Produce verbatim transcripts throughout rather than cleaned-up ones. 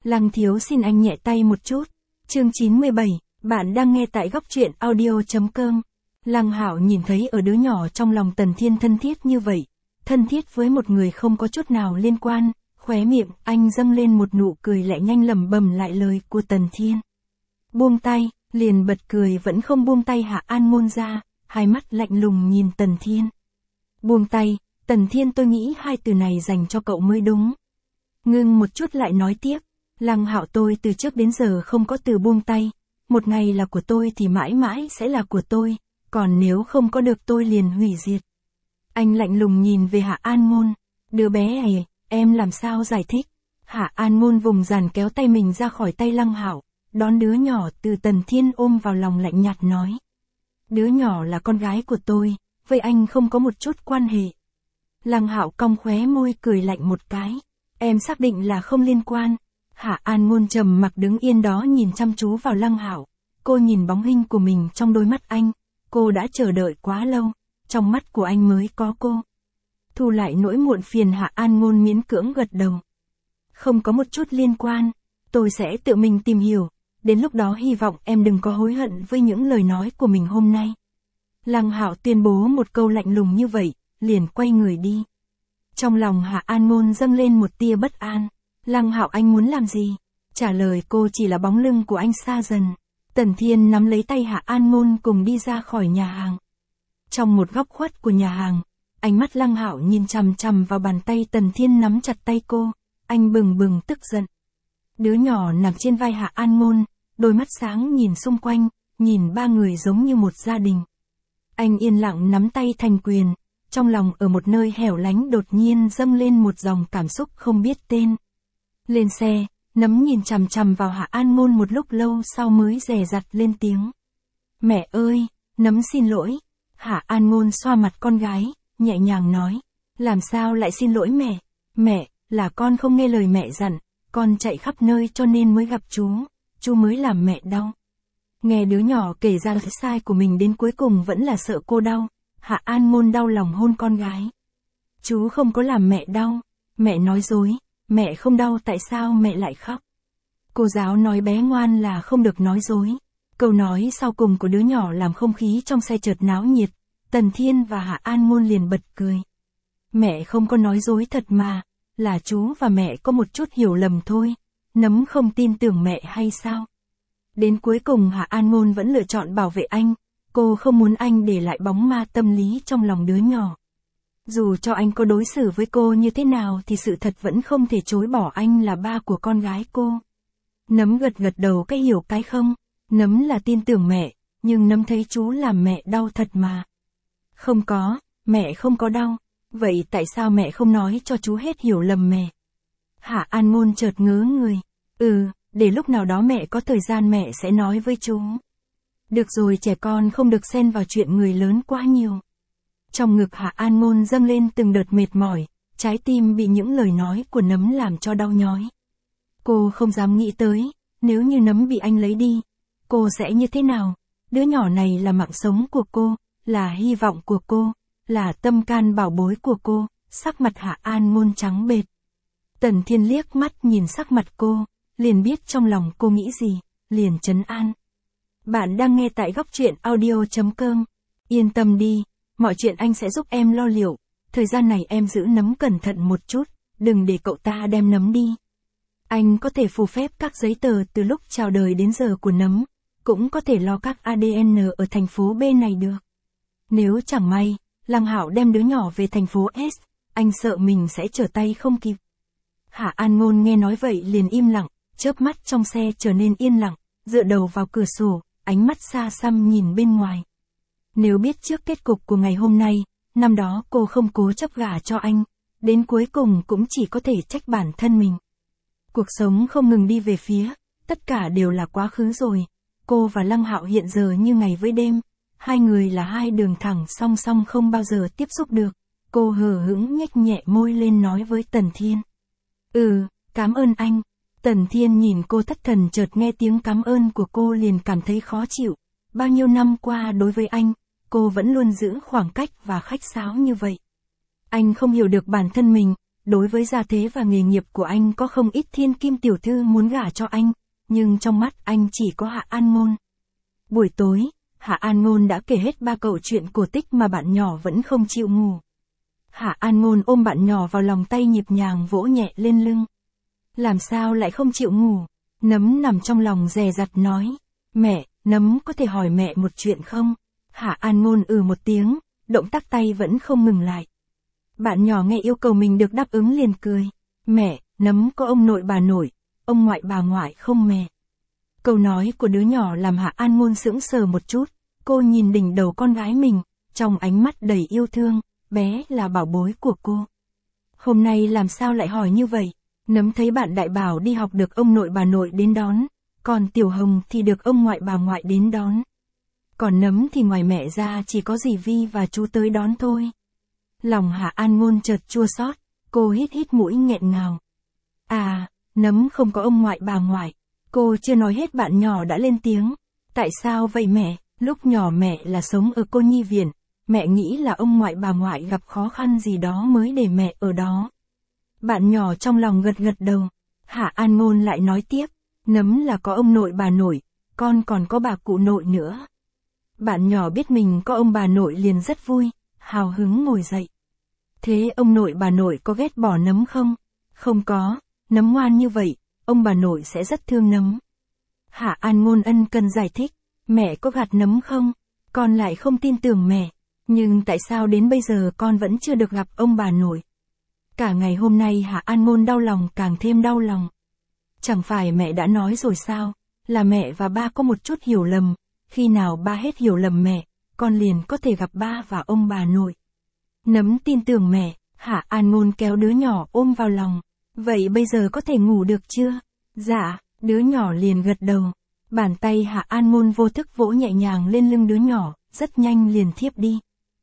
Lăng thiếu xin anh nhẹ tay một chút. Chương chín mươi bảy, bạn đang nghe tại góc truyện audio.com. Lăng Hạo nhìn thấy ở đứa nhỏ trong lòng Tần Thiên thân thiết như vậy, thân thiết với một người không có chút nào liên quan, khóe miệng anh dâng lên một nụ cười lẹ nhanh lẩm bẩm lại lời của Tần Thiên. Buông tay, liền bật cười vẫn không buông tay Hạ An Ngôn ra, hai mắt lạnh lùng nhìn Tần Thiên. Buông tay, Tần Thiên tôi nghĩ hai từ này dành cho cậu mới đúng. Ngưng một chút lại nói tiếp, Lăng Hạo tôi từ trước đến giờ không có từ buông tay, một ngày là của tôi thì mãi mãi sẽ là của tôi, còn nếu không có được tôi liền hủy diệt. Anh lạnh lùng nhìn về Hạ An Ngôn, đứa bé này, em làm sao giải thích? Hạ An Ngôn vùng dàn kéo tay mình ra khỏi tay Lăng Hạo, đón đứa nhỏ từ Tần Thiên ôm vào lòng lạnh nhạt nói. Đứa nhỏ là con gái của tôi, với anh không có một chút quan hệ. Lăng Hạo cong khóe môi cười lạnh một cái, em xác định là không liên quan. Hạ An Ngôn trầm mặc đứng yên đó nhìn chăm chú vào Lăng Hạo, cô nhìn bóng hình của mình trong đôi mắt anh, cô đã chờ đợi quá lâu, trong mắt của anh mới có cô. Thu lại nỗi muộn phiền Hạ An Ngôn miễn cưỡng gật đầu. Không có một chút liên quan, tôi sẽ tự mình tìm hiểu, đến lúc đó hy vọng em đừng có hối hận với những lời nói của mình hôm nay. Lăng Hạo tuyên bố một câu lạnh lùng như vậy, liền quay người đi. Trong lòng Hạ An Ngôn dâng lên một tia bất an. Lăng Hạo anh muốn làm gì? Trả lời cô chỉ là bóng lưng của anh xa dần. Tần Thiên nắm lấy tay Hạ An Ngôn cùng đi ra khỏi nhà hàng. Trong một góc khuất của nhà hàng, ánh mắt Lăng Hạo nhìn chằm chằm vào bàn tay Tần Thiên nắm chặt tay cô, anh bừng bừng tức giận. Đứa nhỏ nằm trên vai Hạ An Ngôn, đôi mắt sáng nhìn xung quanh, nhìn ba người giống như một gia đình. Anh yên lặng nắm tay thành quyền, trong lòng ở một nơi hẻo lánh đột nhiên dâng lên một dòng cảm xúc không biết tên. Lên xe, Nấm nhìn chằm chằm vào Hạ An Ngôn một lúc lâu sau mới dè dặt lên tiếng. Mẹ ơi, Nấm xin lỗi. Hạ An Ngôn xoa mặt con gái, nhẹ nhàng nói. Làm sao lại xin lỗi mẹ? Mẹ, là con không nghe lời mẹ dặn, con chạy khắp nơi cho nên mới gặp chú, chú mới làm mẹ đau. Nghe đứa nhỏ kể ra sai của mình đến cuối cùng vẫn là sợ cô đau, Hạ An Ngôn đau lòng hôn con gái. Chú không có làm mẹ đau, mẹ nói dối, mẹ không đau tại sao mẹ lại khóc? Cô giáo nói bé ngoan là không được nói dối. Câu nói sau cùng của đứa nhỏ làm không khí trong xe chợt náo nhiệt, Tần Thiên và Hạ An Ngôn liền bật cười. Mẹ không có nói dối thật mà, là chú và mẹ có một chút hiểu lầm thôi, Nấm không tin tưởng mẹ hay sao? Đến cuối cùng Hạ An Ngôn vẫn lựa chọn bảo vệ anh, cô không muốn anh để lại bóng ma tâm lý trong lòng đứa nhỏ. Dù cho anh có đối xử với cô như thế nào thì sự thật vẫn không thể chối bỏ anh là ba của con gái cô. Nấm gật gật đầu cái hiểu cái không, Nấm là tin tưởng mẹ, nhưng Nấm thấy chú làm mẹ đau thật mà. Không có, mẹ không có đau, vậy tại sao mẹ không nói cho chú hết hiểu lầm mẹ? Hạ An Ngôn chợt ngớ người, ừ, để lúc nào đó mẹ có thời gian mẹ sẽ nói với chú. Được rồi, trẻ con không được xen vào chuyện người lớn quá nhiều. Trong ngực Hạ An Ngôn dâng lên từng đợt mệt mỏi, trái tim bị những lời nói của Nấm làm cho đau nhói. Cô không dám nghĩ tới, nếu như Nấm bị anh lấy đi, cô sẽ như thế nào? Đứa nhỏ này là mạng sống của cô, là hy vọng của cô, là tâm can bảo bối của cô. Sắc mặt Hạ An Ngôn trắng bệch. Tần Thiên liếc mắt nhìn sắc mặt cô, liền biết trong lòng cô nghĩ gì, liền trấn an. Bạn đang nghe tại góc truyện audio.com. Yên tâm đi, mọi chuyện anh sẽ giúp em lo liệu, thời gian này em giữ Nấm cẩn thận một chút, đừng để cậu ta đem Nấm đi. Anh có thể phù phép các giấy tờ từ lúc chào đời đến giờ của Nấm, cũng có thể lo các a đê en ở thành phố B này được. Nếu chẳng may, Lăng Hạo đem đứa nhỏ về thành phố S, anh sợ mình sẽ trở tay không kịp. Hạ An Ngôn nghe nói vậy liền im lặng, chớp mắt trong xe trở nên yên lặng, dựa đầu vào cửa sổ, ánh mắt xa xăm nhìn bên ngoài. Nếu biết trước kết cục của ngày hôm nay, năm đó cô không cố chấp gả cho anh, đến cuối cùng cũng chỉ có thể trách bản thân mình. Cuộc sống không ngừng đi về phía, tất cả đều là quá khứ rồi, cô và Lăng Hạo hiện giờ như ngày với đêm, hai người là hai đường thẳng song song không bao giờ tiếp xúc được. Cô hờ hững nhếch nhẹ môi lên nói với Tần Thiên. Ừ, cảm ơn anh. Tần Thiên nhìn cô thất thần chợt nghe tiếng cảm ơn của cô liền cảm thấy khó chịu. Bao nhiêu năm qua đối với anh, cô vẫn luôn giữ khoảng cách và khách sáo như vậy. Anh không hiểu được bản thân mình, đối với gia thế và nghề nghiệp của anh có không ít thiên kim tiểu thư muốn gả cho anh, nhưng trong mắt anh chỉ có Hạ An Ngôn. Buổi tối, Hạ An Ngôn đã kể hết ba câu chuyện cổ tích mà bạn nhỏ vẫn không chịu ngủ. Hạ An Ngôn ôm bạn nhỏ vào lòng, tay nhịp nhàng vỗ nhẹ lên lưng. Làm sao lại không chịu ngủ? Nấm nằm trong lòng dè dặt nói. Mẹ, Nấm có thể hỏi mẹ một chuyện không? Hạ An Ngôn ừ một tiếng, động tác tay vẫn không ngừng lại. Bạn nhỏ nghe yêu cầu mình được đáp ứng liền cười. Mẹ, Nấm có ông nội bà nội, ông ngoại bà ngoại không mẹ? Câu nói của đứa nhỏ làm Hạ An Ngôn sững sờ một chút, cô nhìn đỉnh đầu con gái mình, trong ánh mắt đầy yêu thương, bé là bảo bối của cô. Hôm nay làm sao lại hỏi như vậy? Nấm thấy bạn Đại Bảo đi học được ông nội bà nội đến đón, còn Tiểu Hồng thì được ông ngoại bà ngoại đến đón. Còn Nấm thì ngoài mẹ ra chỉ có dì Vi và chú tới đón thôi. Lòng Hạ An Ngôn chợt chua xót, cô hít hít mũi nghẹn ngào. À, Nấm không có ông ngoại bà ngoại. Cô chưa nói hết bạn nhỏ đã lên tiếng. Tại sao vậy mẹ? Lúc nhỏ mẹ là sống ở cô nhi viện. Mẹ nghĩ là ông ngoại bà ngoại gặp khó khăn gì đó mới để mẹ ở đó. Bạn nhỏ trong lòng gật gật đầu. Hạ An Ngôn lại nói tiếp. Nấm là có ông nội bà nội, con còn có bà cụ nội nữa. Bạn nhỏ biết mình có ông bà nội liền rất vui, hào hứng ngồi dậy. Thế ông nội bà nội có ghét bỏ Nấm không? Không có, Nấm ngoan như vậy, ông bà nội sẽ rất thương Nấm. Hạ An Ngôn ân cần giải thích. Mẹ có gạt Nấm không? Con lại không tin tưởng mẹ. Nhưng tại sao đến bây giờ con vẫn chưa được gặp ông bà nội? Cả ngày hôm nay Hạ An Ngôn đau lòng càng thêm đau lòng. Chẳng phải mẹ đã nói rồi sao, là mẹ và ba có một chút hiểu lầm, khi nào ba hết hiểu lầm mẹ, con liền có thể gặp ba và ông bà nội. Nấm tin tưởng mẹ, Hạ An Ngôn kéo đứa nhỏ ôm vào lòng. Vậy bây giờ có thể ngủ được chưa? Dạ, đứa nhỏ liền gật đầu. Bàn tay Hạ An Ngôn vô thức vỗ nhẹ nhàng lên lưng đứa nhỏ, rất nhanh liền thiếp đi.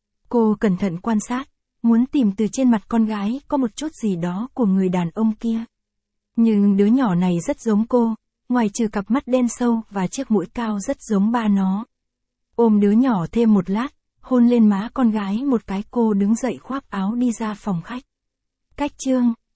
Cô cẩn thận quan sát, muốn tìm từ trên mặt con gái có một chút gì đó của người đàn ông kia. Nhưng đứa nhỏ này rất giống cô, ngoài trừ cặp mắt đen sâu và chiếc mũi cao rất giống ba nó. Ôm đứa nhỏ thêm một lát, hôn lên má con gái một cái, cô đứng dậy khoác áo đi ra phòng khách. Cách chương